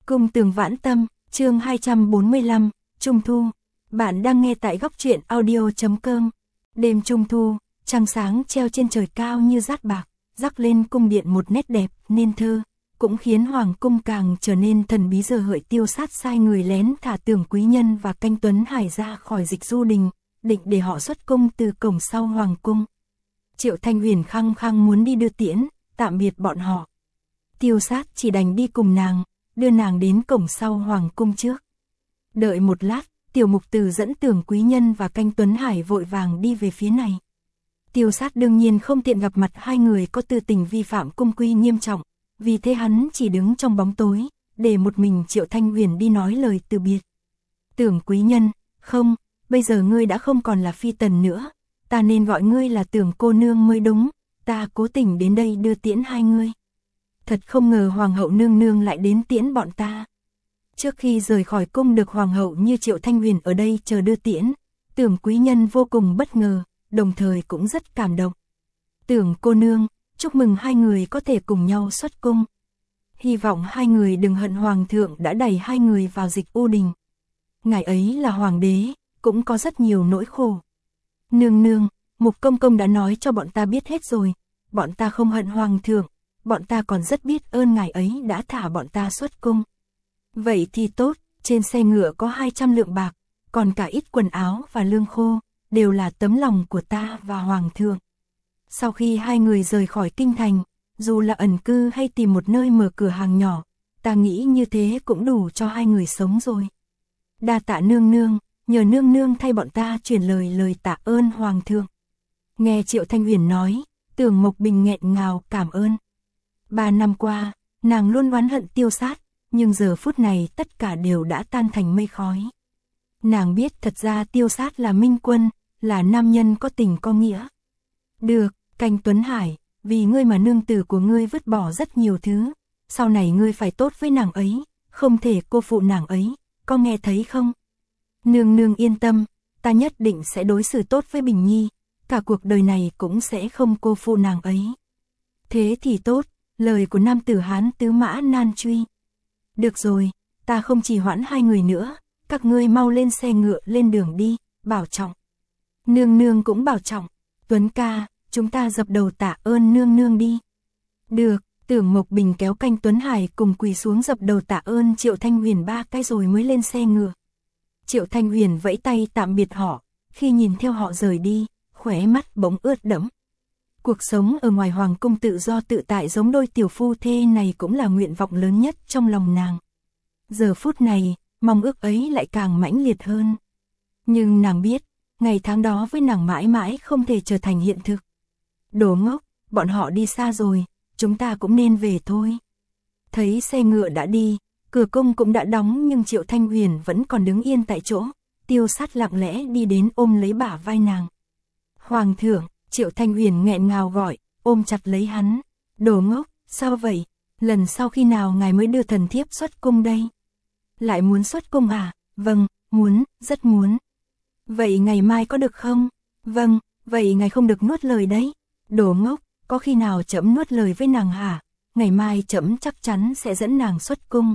Cung Tường Vãn Tâm, chương 245, Trung Thu. Bạn đang nghe tại góc truyện audio.com. Đêm Trung Thu, trăng sáng treo trên trời cao như dát bạc, rắc lên cung điện một nét đẹp nên thơ, cũng khiến hoàng cung càng trở nên thần bí. Giờ Hợi Tiêu Sát sai người lén thả Tưởng Quý Nhân và Canh Tuấn Hải ra khỏi Dịch Du Đình, định để họ xuất cung từ cổng sau hoàng cung. Triệu Thanh Huyền khăng khăng muốn đi đưa tiễn, tạm biệt bọn họ. Tiêu Sát chỉ đành đi cùng nàng, đưa nàng đến cổng sau hoàng cung trước. Đợi một lát, Tiểu Mục Từ dẫn Tưởng Quý Nhân và Canh Tuấn Hải vội vàng đi về phía này. Tiêu Sát đương nhiên không tiện gặp mặt hai người có tư tình vi phạm cung quy nghiêm trọng, vì thế hắn chỉ đứng trong bóng tối, để một mình Triệu Thanh Huyền đi nói lời từ biệt. Tưởng Quý Nhân, không, bây giờ ngươi đã không còn là phi tần nữa, ta nên gọi ngươi là Tưởng cô nương mới đúng, ta cố tình đến đây đưa tiễn hai ngươi. Thật không ngờ hoàng hậu nương nương lại đến tiễn bọn ta. Trước khi rời khỏi cung được hoàng hậu như Triệu Thanh Huyền ở đây chờ đưa tiễn, Tưởng Quý Nhân vô cùng bất ngờ, đồng thời cũng rất cảm động. Tưởng cô nương, chúc mừng hai người có thể cùng nhau xuất cung. Hy vọng hai người đừng hận hoàng thượng đã đẩy hai người vào Dịch U Đình. Ngài ấy là hoàng đế, cũng có rất nhiều nỗi khổ. Nương nương, Mục công công đã nói cho bọn ta biết hết rồi, bọn ta không hận hoàng thượng, bọn ta còn rất biết ơn ngài ấy đã thả bọn ta xuất cung. Vậy thì tốt, trên xe ngựa có 200 lượng bạc, còn cả ít quần áo và lương khô, đều là tấm lòng của ta và hoàng thượng. Sau khi hai người rời khỏi kinh thành, dù là ẩn cư hay tìm một nơi mở cửa hàng nhỏ, ta nghĩ như thế cũng đủ cho hai người sống rồi. Đa tạ nương nương, nhờ nương nương thay bọn ta truyền lời tạ ơn hoàng thượng. Nghe Triệu Thanh Huyền nói, Tưởng Mộc Bình nghẹn ngào cảm ơn. 3 năm qua, nàng luôn oán hận Tiêu Sát, nhưng giờ phút này tất cả đều đã tan thành mây khói. Nàng biết thật ra Tiêu Sát là minh quân, là nam nhân có tình có nghĩa. Được, Canh Tuấn Hải, vì ngươi mà nương tử của ngươi vứt bỏ rất nhiều thứ, sau này ngươi phải tốt với nàng ấy, không thể cô phụ nàng ấy, có nghe thấy không? Nương nương yên tâm, ta nhất định sẽ đối xử tốt với Bình Nhi, cả cuộc đời này cũng sẽ không cô phụ nàng ấy. Thế thì tốt, lời của nam tử Hán tứ mã nan truy. Được rồi, ta không trì hoãn hai người nữa, các ngươi mau lên xe ngựa lên đường đi, bảo trọng. Nương nương cũng bảo trọng, Tuấn ca, chúng ta dập đầu tạ ơn nương nương đi. Được, Tưởng Mộc Bình kéo Canh Tuấn Hải cùng quỳ xuống dập đầu tạ ơn Triệu Thanh Huyền 3 cái rồi mới lên xe ngựa. Triệu Thanh Huyền vẫy tay tạm biệt họ, khi nhìn theo họ rời đi, khóe mắt bỗng ướt đẫm. Cuộc sống ở ngoài hoàng cung tự do tự tại giống đôi tiểu phu thê này cũng là nguyện vọng lớn nhất trong lòng nàng. Giờ phút này, mong ước ấy lại càng mãnh liệt hơn. Nhưng nàng biết, ngày tháng đó với nàng mãi mãi không thể trở thành hiện thực. Đồ ngốc, bọn họ đi xa rồi, chúng ta cũng nên về thôi. Thấy xe ngựa đã đi, cửa cung cũng đã đóng nhưng Triệu Thanh Huyền vẫn còn đứng yên tại chỗ. Tiêu Sát lặng lẽ đi đến ôm lấy bả vai nàng. Hoàng thượng, Triệu Thanh Huyền nghẹn ngào gọi, ôm chặt lấy hắn. Đồ ngốc, sao vậy? Lần sau khi nào ngài mới đưa thần thiếp xuất cung đây? Lại muốn xuất cung à? Vâng, muốn, rất muốn. Vậy ngày mai có được không? Vâng, vậy ngài không được nuốt lời đấy. Đồ ngốc, có khi nào trẫm nuốt lời với nàng hả? Ngày mai trẫm chắc chắn sẽ dẫn nàng xuất cung.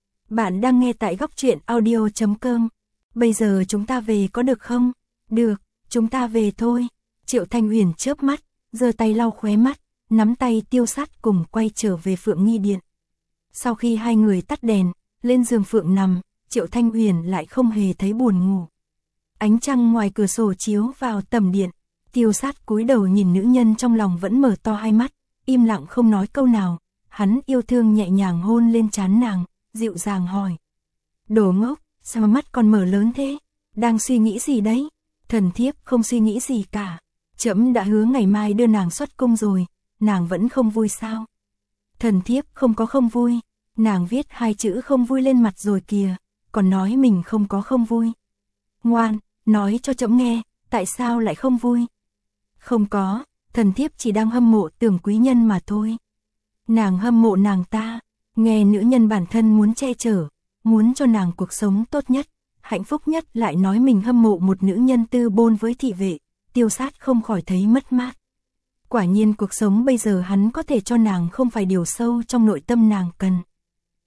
Bạn đang nghe tại góc truyện audio.com. Bây giờ chúng ta về có được không? Được, chúng ta về thôi. Triệu Thanh Huyền chớp mắt, giơ tay lau khóe mắt, nắm tay Tiêu Sát cùng quay trở về Phượng Nghi Điện. Sau khi hai người tắt đèn, lên giường Phượng nằm, Triệu Thanh Huyền lại không hề thấy buồn ngủ. Ánh trăng ngoài cửa sổ chiếu vào tầm điện, Tiêu Sát cúi đầu nhìn nữ nhân trong lòng vẫn mở to hai mắt, im lặng không nói câu nào. Hắn yêu thương nhẹ nhàng hôn lên trán nàng, dịu dàng hỏi. Đồ ngốc, sao mắt còn mở lớn thế? Đang suy nghĩ gì đấy? Thần thiếp không suy nghĩ gì cả. Trẫm đã hứa ngày mai đưa nàng xuất cung rồi, nàng vẫn không vui sao? Thần thiếp không có không vui, nàng viết 2 chữ không vui lên mặt rồi kìa, còn nói mình không có không vui. Ngoan, nói cho trẫm nghe, tại sao lại không vui? Không có, thần thiếp chỉ đang hâm mộ Tưởng Quý Nhân mà thôi. Nàng hâm mộ nàng ta, nghe nữ nhân bản thân muốn che chở, muốn cho nàng cuộc sống tốt nhất, hạnh phúc nhất lại nói mình hâm mộ một nữ nhân tư bôn với thị vệ. Tiêu Sát không khỏi thấy mất mát. Quả nhiên cuộc sống bây giờ hắn có thể cho nàng không phải điều sâu trong nội tâm nàng cần.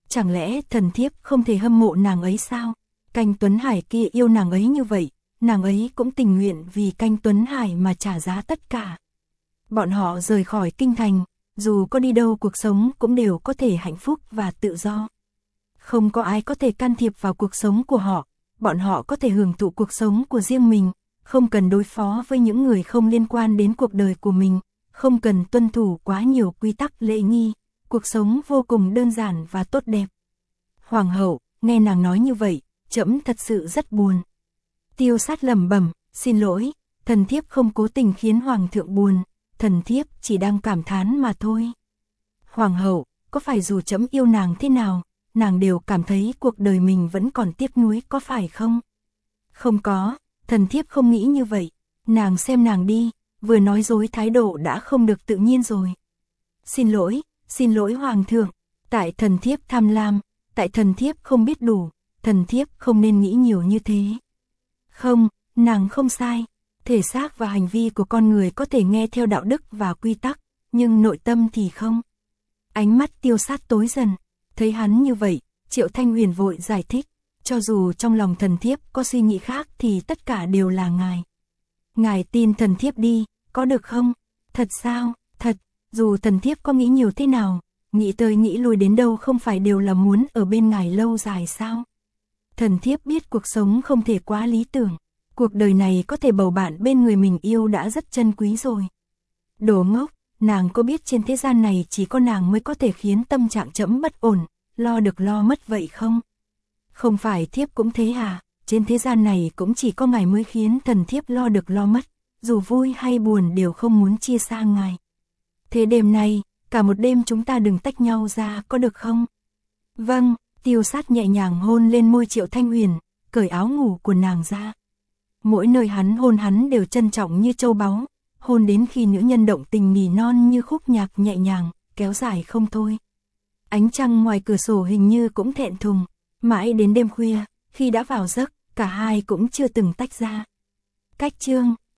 Chẳng lẽ thần thiếp không thể hâm mộ nàng ấy sao? Canh Tuấn Hải kia yêu nàng ấy như vậy, nàng ấy cũng tình nguyện vì Canh Tuấn Hải mà trả giá tất cả. Bọn họ rời khỏi kinh thành, dù có đi đâu cuộc sống cũng đều có thể hạnh phúc và tự do. Không có ai có thể can thiệp vào cuộc sống của họ, bọn họ có thể hưởng thụ cuộc sống của riêng mình, không cần đối phó với những người không liên quan đến cuộc đời của mình, không cần tuân thủ quá nhiều quy tắc lễ nghi, cuộc sống vô cùng đơn giản và tốt đẹp. Hoàng hậu, nghe nàng nói như vậy, trẫm thật sự rất buồn. Tiêu Sát lẩm bẩm, xin lỗi, thần thiếp không cố tình khiến hoàng thượng buồn, thần thiếp chỉ đang cảm thán mà thôi. Hoàng hậu, có phải dù trẫm yêu nàng thế nào, nàng đều cảm thấy cuộc đời mình vẫn còn tiếc nuối có phải không? Không có, thần thiếp không nghĩ như vậy, nàng xem nàng đi, vừa nói dối thái độ đã không được tự nhiên rồi. Xin lỗi hoàng thượng, tại thần thiếp tham lam, tại thần thiếp không biết đủ, thần thiếp không nên nghĩ nhiều như thế. Không, nàng không sai, thể xác và hành vi của con người có thể nghe theo đạo đức và quy tắc, nhưng nội tâm thì không. Ánh mắt Tiêu Sát tối dần, thấy hắn như vậy, Triệu Thanh Huyền vội giải thích, cho dù trong lòng thần thiếp có suy nghĩ khác thì tất cả đều là ngài. Ngài tin thần thiếp đi, có được không? Thật sao? Thật, dù thần thiếp có nghĩ nhiều thế nào, nghĩ tới nghĩ lui đến đâu không phải đều là muốn ở bên ngài lâu dài sao? Thần thiếp biết cuộc sống không thể quá lý tưởng, cuộc đời này có thể bầu bạn bên người mình yêu đã rất chân quý rồi. Đồ ngốc, nàng có biết trên thế gian này chỉ có nàng mới có thể khiến tâm trạng trẫm bất ổn, lo được lo mất vậy không? Không phải thiếp cũng thế à, trên thế gian này cũng chỉ có ngài mới khiến thần thiếp lo được lo mất, dù vui hay buồn đều không muốn chia xa ngài. Thế đêm nay, cả một đêm chúng ta đừng tách nhau ra có được không? Vâng, Tiêu Sát nhẹ nhàng hôn lên môi Triệu Thanh Huyền, cởi áo ngủ của nàng ra. Mỗi nơi hắn đều trân trọng như châu báu, hôn đến khi nữ nhân động tình nỉ non như khúc nhạc nhẹ nhàng, kéo dài không thôi. Ánh trăng ngoài cửa sổ hình như cũng thẹn thùng, mãi đến đêm khuya, khi đã vào giấc, cả hai cũng chưa từng tách ra. Cách chương